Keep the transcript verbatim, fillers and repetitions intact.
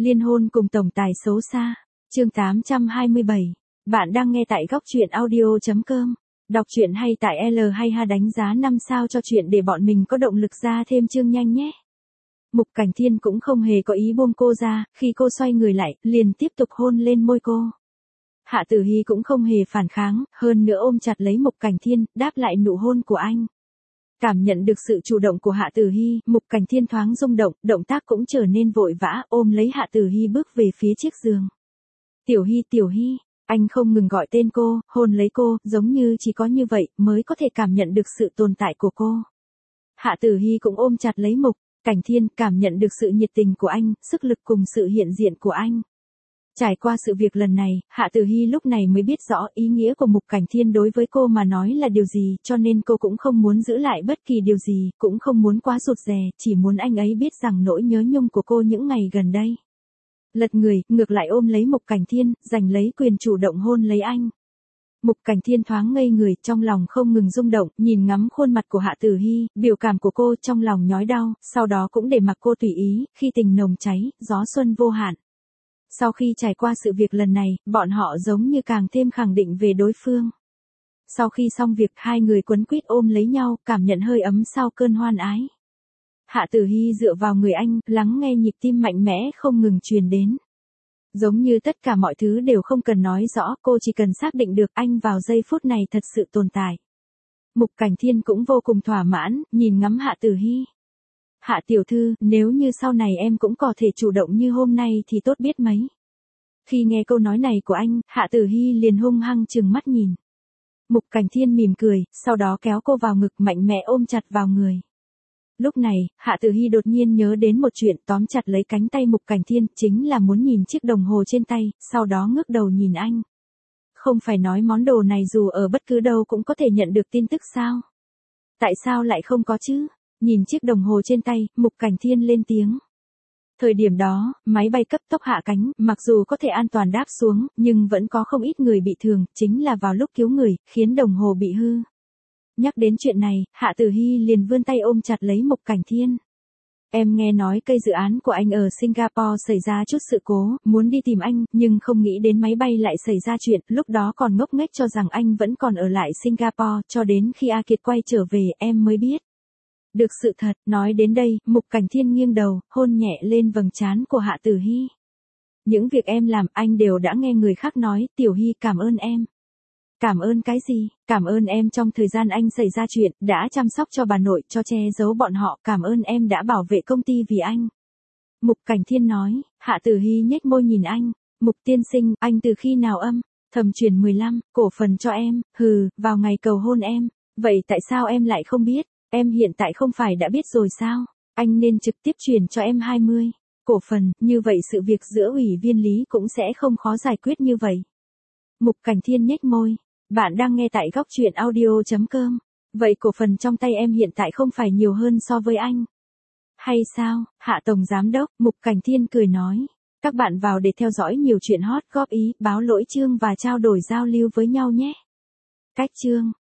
Liên hôn cùng tổng tài xấu xa. Chương tám trăm hai mươi bảy. Bạn đang nghe tại góc truyện audio chấm com. Đọc truyện hay tại L hay H đánh giá năm sao cho chuyện để bọn mình có động lực ra thêm chương nhanh nhé. Mục Cảnh Thiên cũng không hề có ý buông cô ra, khi cô xoay người lại, liền tiếp tục hôn lên môi cô. Hạ Tử Hi cũng không hề phản kháng, hơn nữa ôm chặt lấy Mục Cảnh Thiên, đáp lại nụ hôn của anh. Cảm nhận được sự chủ động của Hạ Tử Hi, Mục Cảnh Thiên thoáng rung động, động tác cũng trở nên vội vã, ôm lấy Hạ Tử Hi bước về phía chiếc giường. Tiểu Hi, Tiểu Hi, anh không ngừng gọi tên cô, hôn lấy cô, giống như chỉ có như vậy mới có thể cảm nhận được sự tồn tại của cô. Hạ Tử Hi cũng ôm chặt lấy Mục Cảnh Thiên, cảm nhận được sự nhiệt tình của anh, sức lực cùng sự hiện diện của anh. Trải qua sự việc lần này, Hạ Tử Hi lúc này mới biết rõ ý nghĩa của Mục Cảnh Thiên đối với cô mà nói là điều gì, cho nên cô cũng không muốn giữ lại bất kỳ điều gì, cũng không muốn quá rụt rè, chỉ muốn anh ấy biết rằng nỗi nhớ nhung của cô những ngày gần đây. Lật người, ngược lại ôm lấy Mục Cảnh Thiên, giành lấy quyền chủ động hôn lấy anh. Mục Cảnh Thiên thoáng ngây người, trong lòng không ngừng rung động, nhìn ngắm khuôn mặt của Hạ Tử Hi, biểu cảm của cô trong lòng nhói đau, sau đó cũng để mặc cô tùy ý, khi tình nồng cháy, gió xuân vô hạn. Sau khi trải qua sự việc lần này, bọn họ giống như càng thêm khẳng định về đối phương. Sau khi xong việc, hai người quấn quýt ôm lấy nhau, cảm nhận hơi ấm sau cơn hoan ái. Hạ Tử Hi dựa vào người anh, lắng nghe nhịp tim mạnh mẽ không ngừng truyền đến. Giống như tất cả mọi thứ đều không cần nói rõ, cô chỉ cần xác định được anh vào giây phút này thật sự tồn tại. Mục Cảnh Thiên cũng vô cùng thỏa mãn, nhìn ngắm Hạ Tử Hi. Hạ tiểu thư, nếu như sau này em cũng có thể chủ động như hôm nay thì tốt biết mấy. Khi nghe câu nói này của anh, Hạ Tử Hi liền hung hăng trừng mắt nhìn. Mục Cảnh Thiên mỉm cười, sau đó kéo cô vào ngực mạnh mẽ ôm chặt vào người. Lúc này, Hạ Tử Hi đột nhiên nhớ đến một chuyện, tóm chặt lấy cánh tay Mục Cảnh Thiên, chính là muốn nhìn chiếc đồng hồ trên tay, sau đó ngước đầu nhìn anh. Không phải nói món đồ này dù ở bất cứ đâu cũng có thể nhận được tin tức sao? Tại sao lại không có chứ? Nhìn chiếc đồng hồ trên tay, Mục Cảnh Thiên lên tiếng. Thời điểm đó, máy bay cấp tốc hạ cánh, mặc dù có thể an toàn đáp xuống, nhưng vẫn có không ít người bị thương, chính là vào lúc cứu người, khiến đồng hồ bị hư. Nhắc đến chuyện này, Hạ Tử Hi liền vươn tay ôm chặt lấy Mục Cảnh Thiên. Em nghe nói cây dự án của anh ở Singapore xảy ra chút sự cố, muốn đi tìm anh, nhưng không nghĩ đến máy bay lại xảy ra chuyện, lúc đó còn ngốc nghếch cho rằng anh vẫn còn ở lại Singapore, cho đến khi A Kiệt quay trở về, em mới biết được sự thật. Nói đến đây, Mục Cảnh Thiên nghiêng đầu, hôn nhẹ lên vầng trán của Hạ Tử Hi. Những việc em làm, anh đều đã nghe người khác nói, Tiểu Hi cảm ơn em. Cảm ơn cái gì? Cảm ơn em trong thời gian anh xảy ra chuyện, đã chăm sóc cho bà nội, cho che giấu bọn họ, cảm ơn em đã bảo vệ công ty vì anh. Mục Cảnh Thiên nói. Hạ Tử Hi nhếch môi nhìn anh. Mục tiên sinh, anh từ khi nào âm thầm chuyển mười lăm cổ phần cho em? Hừ, vào ngày cầu hôn em. Vậy tại sao em lại không biết? Em hiện tại không phải đã biết rồi sao? Anh nên trực tiếp chuyển cho em hai mươi cổ phần, như vậy sự việc giữa ủy viên lý cũng sẽ không khó giải quyết như vậy. Mục Cảnh Thiên nhếch môi. Bạn đang nghe tại góc truyện audio chấm com. Vậy cổ phần trong tay em hiện tại không phải nhiều hơn so với anh? Hay sao? Hạ Tổng Giám Đốc, Mục Cảnh Thiên cười nói. Các bạn vào để theo dõi nhiều chuyện hot, góp ý, báo lỗi chương và trao đổi giao lưu với nhau nhé. Cách chương.